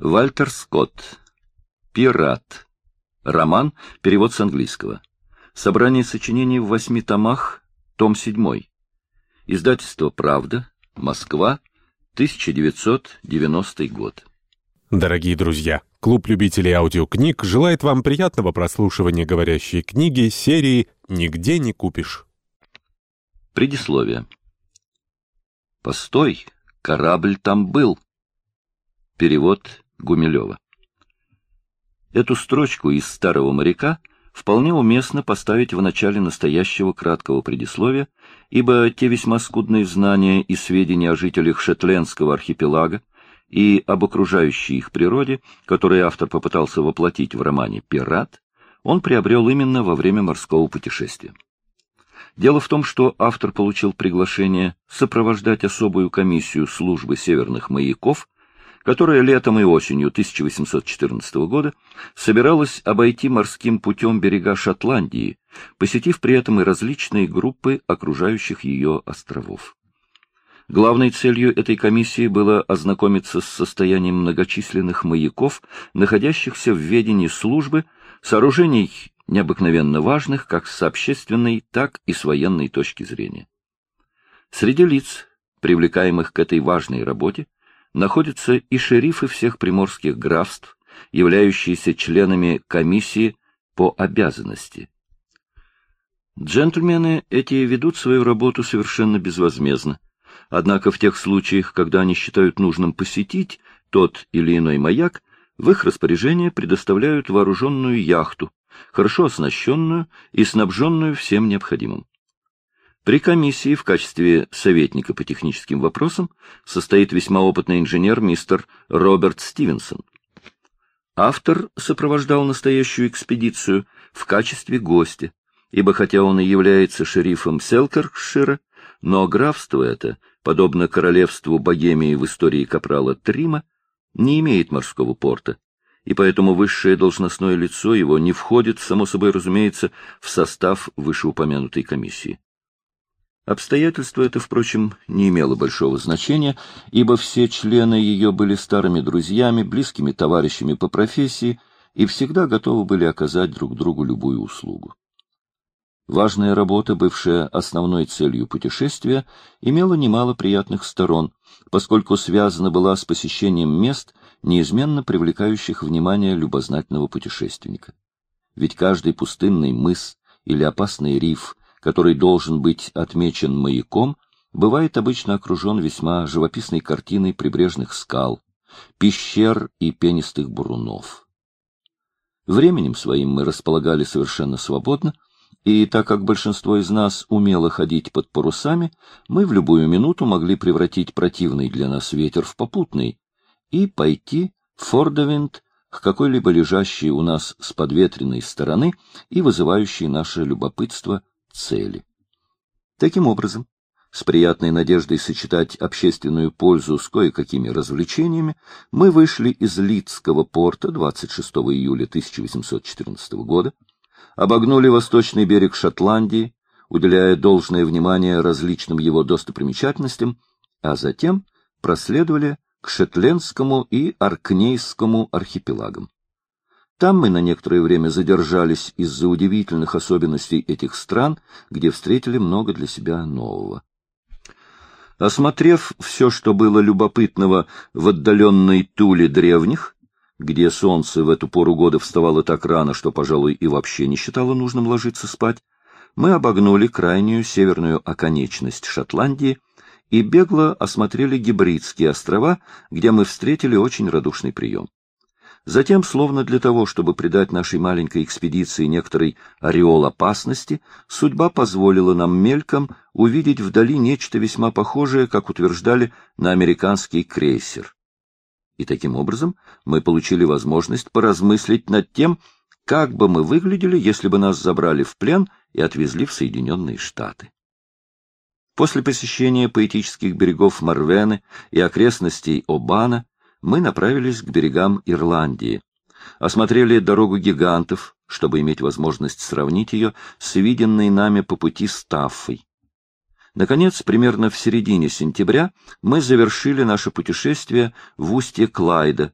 Вальтер Скотт. «Пират». Роман, перевод с английского. Собрание сочинений в 8 томах, том 7. Издательство «Правда», Москва, 1990 год. Дорогие друзья, клуб любителей аудиокниг желает вам приятного прослушивания говорящей книги серии «Нигде не купишь». Предисловие. «Постой, корабль там был». Перевод Гумилева. Эту строчку из «Старого моряка» вполне уместно поставить в начале настоящего краткого предисловия, ибо те весьма скудные знания и сведения о жителях Шетлендского архипелага и об окружающей их природе, которые автор попытался воплотить в романе «Пират», он приобрел именно во время морского путешествия. Дело в том, что автор получил приглашение сопровождать особую комиссию службы северных маяков, которая летом и осенью 1814 года собиралась обойти морским путем берега Шотландии, посетив при этом и различные группы окружающих ее островов. Главной целью этой комиссии было ознакомиться с состоянием многочисленных маяков, находящихся в ведении службы, сооружений необыкновенно важных как с общественной, так и с военной точки зрения. Среди лиц, привлекаемых к этой важной работе, находятся и шерифы всех приморских графств, являющиеся членами комиссии по обязанности. Джентльмены эти ведут свою работу совершенно безвозмездно, однако в тех случаях, когда они считают нужным посетить тот или иной маяк, в их распоряжение предоставляют вооруженную яхту, хорошо оснащенную и снабженную всем необходимым. При комиссии в качестве советника по техническим вопросам состоит весьма опытный инженер мистер Роберт Стивенсон. Автор сопровождал настоящую экспедицию в качестве гостя, ибо хотя он и является шерифом Селкеркшира, но графство это, подобно королевству Богемии в истории капрала Трима, не имеет морского порта, и поэтому высшее должностное лицо его не входит, само собой разумеется, в состав вышеупомянутой комиссии. Обстоятельство это, впрочем, не имело большого значения, ибо все члены ее были старыми друзьями, близкими товарищами по профессии и всегда готовы были оказать друг другу любую услугу. Важная работа, бывшая основной целью путешествия, имела немало приятных сторон, поскольку связана была с посещением мест, неизменно привлекающих внимание любознательного путешественника. Ведь каждый пустынный мыс или опасный риф, который должен быть отмечен маяком, бывает обычно окружен весьма живописной картиной прибрежных скал, пещер и пенистых бурунов. Временем своим мы располагали совершенно свободно, и так как большинство из нас умело ходить под парусами, мы в любую минуту могли превратить противный для нас ветер в попутный и пойти фордовинд к какой-либо лежащей у нас с подветренной стороны и вызывающей наше любопытство цели. Таким образом, с приятной надеждой сочетать общественную пользу с кое-какими развлечениями, мы вышли из Лидского порта 26 июля 1814 года, обогнули восточный берег Шотландии, уделяя должное внимание различным его достопримечательностям, а затем проследовали к Шетлендскому и Оркнейскому архипелагам. Там мы на некоторое время задержались из-за удивительных особенностей этих стран, где встретили много для себя нового. Осмотрев все, что было любопытного в отдаленной Туле древних, где солнце в эту пору года вставало так рано, что, пожалуй, и вообще не считало нужным ложиться спать, мы обогнули крайнюю северную оконечность Шотландии и бегло осмотрели Гибридские острова, где мы встретили очень радушный прием. Затем, словно для того, чтобы придать нашей маленькой экспедиции некоторый ореол опасности, судьба позволила нам мельком увидеть вдали нечто весьма похожее, как утверждали, на американский крейсер. И таким образом мы получили возможность поразмыслить над тем, как бы мы выглядели, если бы нас забрали в плен и отвезли в Соединенные Штаты. После посещения поэтических берегов Марвены и окрестностей Обана мы направились к берегам Ирландии, осмотрели дорогу гигантов, чтобы иметь возможность сравнить ее с виденной нами по пути Стаффой. Наконец, примерно в середине сентября мы завершили наше путешествие в устье Клайда,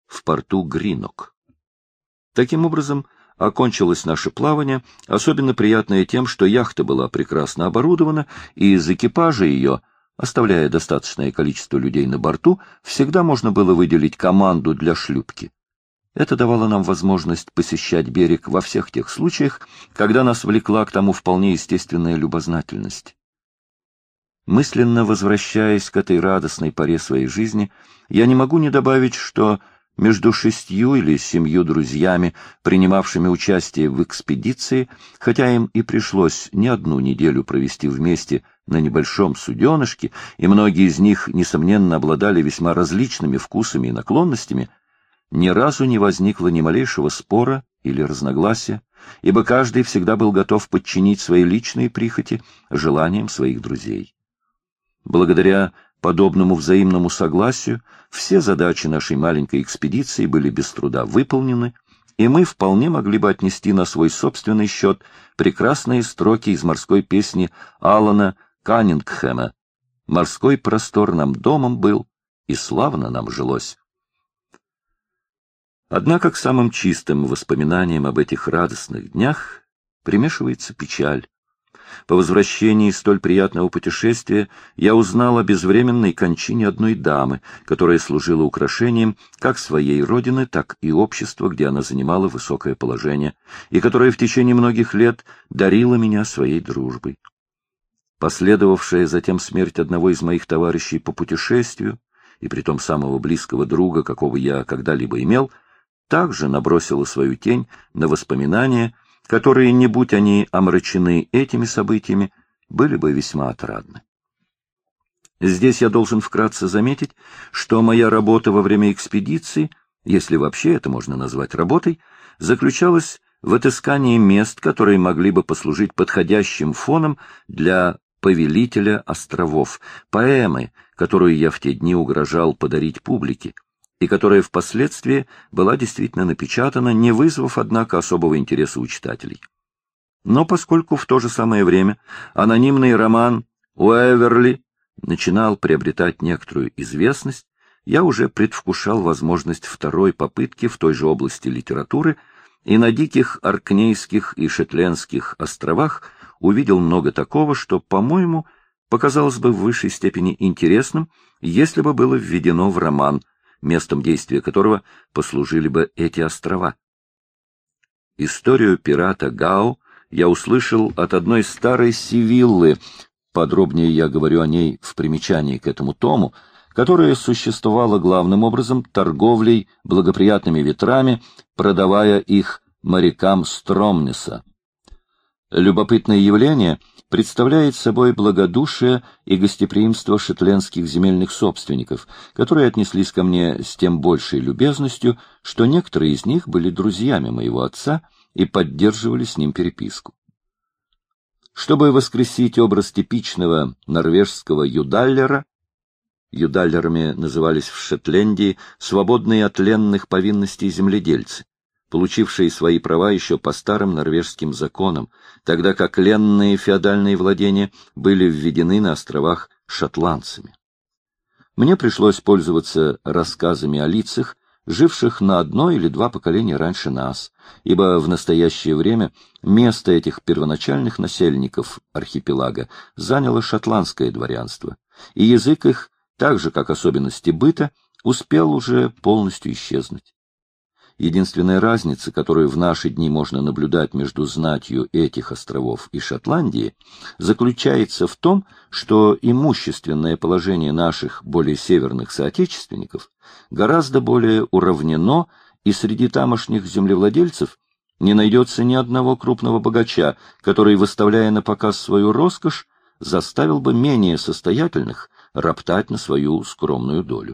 в порту Гринок. Таким образом, окончилось наше плавание, особенно приятное тем, что яхта была прекрасно оборудована, и из экипажа ее, оставляя достаточное количество людей на борту, всегда можно было выделить команду для шлюпки. Это давало нам возможность посещать берег во всех тех случаях, когда нас влекла к тому вполне естественная любознательность. Мысленно возвращаясь к этой радостной поре своей жизни, я не могу не добавить, что между 6 или 7 друзьями, принимавшими участие в экспедиции, хотя им и пришлось не одну неделю провести вместе на небольшом суденышке, и многие из них, несомненно, обладали весьма различными вкусами и наклонностями, ни разу не возникло ни малейшего спора или разногласия, ибо каждый всегда был готов подчинить свои личные прихоти желаниям своих друзей. Благодаря подобному взаимному согласию все задачи нашей маленькой экспедиции были без труда выполнены, и мы вполне могли бы отнести на свой собственный счет прекрасные строки из морской песни Алана Каннингхэма «Морской простор нам домом был, и славно нам жилось». Однако к самым чистым воспоминаниям об этих радостных днях примешивается печаль. По возвращении из столь приятного путешествия я узнал о безвременной кончине одной дамы, которая служила украшением как своей родины, так и общества, где она занимала высокое положение, и которая в течение многих лет дарила меня своей дружбой. Последовавшая затем смерть одного из моих товарищей по путешествию, и притом самого близкого друга, какого я когда-либо имел, также набросила свою тень на воспоминания, которые, не будь они омрачены этими событиями, были бы весьма отрадны. Здесь я должен вкратце заметить, что моя работа во время экспедиции, если вообще это можно назвать работой, заключалась в отыскании мест, которые могли бы послужить подходящим фоном для «Повелителя островов», поэмы, которую я в те дни угрожал подарить публике, и которая впоследствии была действительно напечатана, не вызвав, однако, особого интереса у читателей. Но поскольку в то же самое время анонимный роман Уэверли начинал приобретать некоторую известность, я уже предвкушал возможность второй попытки в той же области литературы, и на диких Оркнейских и Шетлендских островах увидел много такого, что, по-моему, показалось бы в высшей степени интересным, если бы было введено в роман, местом действия которого послужили бы эти острова. Историю пирата Гао я услышал от одной старой Сивиллы, подробнее я говорю о ней в примечании к этому тому, которая существовала главным образом торговлей благоприятными ветрами, продавая их морякам Стромнеса. Любопытное явление представляет собой благодушие и гостеприимство шетлендских земельных собственников, которые отнеслись ко мне с тем большей любезностью, что некоторые из них были друзьями моего отца и поддерживали с ним переписку. Чтобы воскресить образ типичного норвежского юдаллера, юдаллерами назывались в Шетландии свободные от ленных повинностей земледельцы, получившие свои права еще по старым норвежским законам, тогда как ленные феодальные владения были введены на островах шотландцами. Мне пришлось пользоваться рассказами о лицах, живших на 1 или 2 поколения раньше нас, ибо в настоящее время место этих первоначальных насельников архипелага заняло шотландское дворянство, и язык их, так же как особенности быта, успел уже полностью исчезнуть. Единственная разница, которую в наши дни можно наблюдать между знатью этих островов и Шотландии, заключается в том, что имущественное положение наших более северных соотечественников гораздо более уравнено, и среди тамошних землевладельцев не найдется ни одного крупного богача, который, выставляя на показ свою роскошь, заставил бы менее состоятельных роптать на свою скромную долю.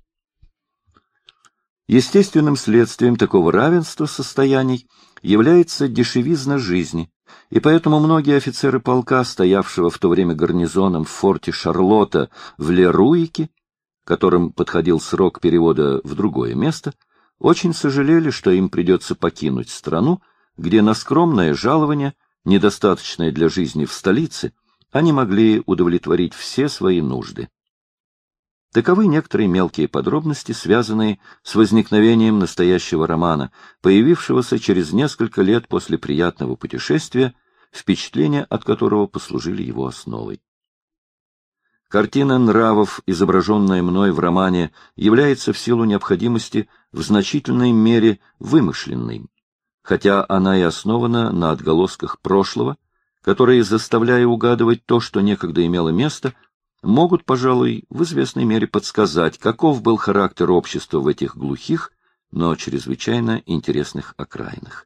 Естественным следствием такого равенства состояний является дешевизна жизни, и поэтому многие офицеры полка, стоявшего в то время гарнизоном в форте Шарлотта в Леруике, которым подходил срок перевода в другое место, очень сожалели, что им придется покинуть страну, где на скромное жалование, недостаточное для жизни в столице, они могли удовлетворить все свои нужды. Таковы некоторые мелкие подробности, связанные с возникновением настоящего романа, появившегося через несколько лет после приятного путешествия, впечатления от которого послужили его основой. Картина нравов, изображенная мной в романе, является в силу необходимости в значительной мере вымышленной, хотя она и основана на отголосках прошлого, которые, заставляя угадывать то, что некогда имело место, могут, пожалуй, в известной мере подсказать, каков был характер общества в этих глухих, но чрезвычайно интересных окраинах.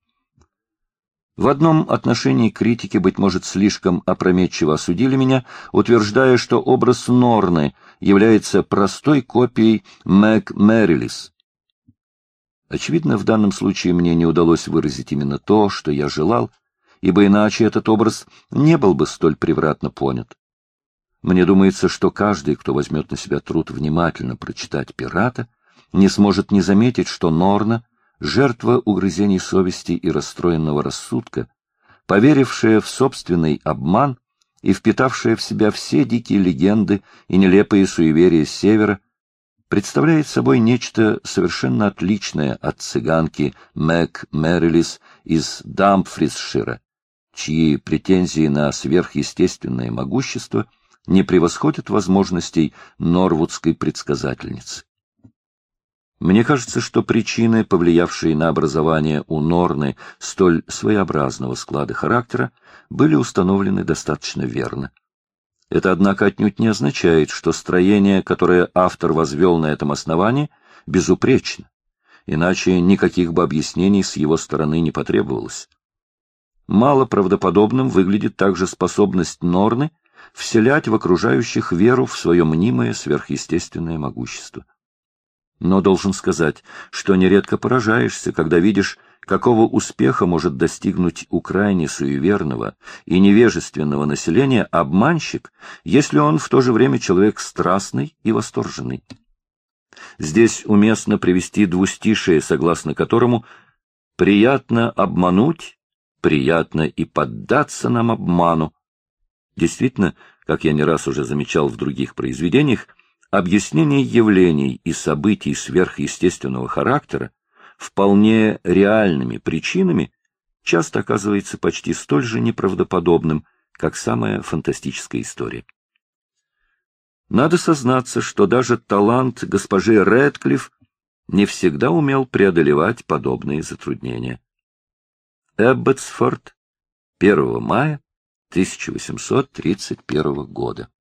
В одном отношении критики, быть может, слишком опрометчиво осудили меня, утверждая, что образ Норны является простой копией Мэг Мерилис. Очевидно, в данном случае мне не удалось выразить именно то, что я желал, ибо иначе этот образ не был бы столь превратно понят. Мне думается, что каждый, кто возьмет на себя труд внимательно прочитать «Пирата», не сможет не заметить, что Норна — жертва угрызений совести и расстроенного рассудка, поверившая в собственный обман и впитавшая в себя все дикие легенды и нелепые суеверия Севера, представляет собой нечто совершенно отличное от цыганки Мэг Мерилис из Дамфрисшира, чьи претензии на сверхъестественное могущество не превосходят возможностей норвудской предсказательницы. Мне кажется, что причины, повлиявшие на образование у Норны столь своеобразного склада характера, были установлены достаточно верно. Это, однако, отнюдь не означает, что строение, которое автор возвел на этом основании, безупречно, иначе никаких бы объяснений с его стороны не потребовалось. Мало правдоподобным выглядит также способность Норны вселять в окружающих веру в свое мнимое сверхъестественное могущество. Но должен сказать, что нередко поражаешься, когда видишь, какого успеха может достигнуть у крайне суеверного и невежественного населения обманщик, если он в то же время человек страстный и восторженный. Здесь уместно привести двустишие, согласно которому «приятно обмануть, приятно и поддаться нам обману». Действительно, как я не раз уже замечал в других произведениях, объяснение явлений и событий сверхъестественного характера вполне реальными причинами часто оказывается почти столь же неправдоподобным, как самая фантастическая история. Надо сознаться, что даже талант госпожи Рэдклифф не всегда умел преодолевать подобные затруднения. Эбботсфорд, 1 мая 1831 года.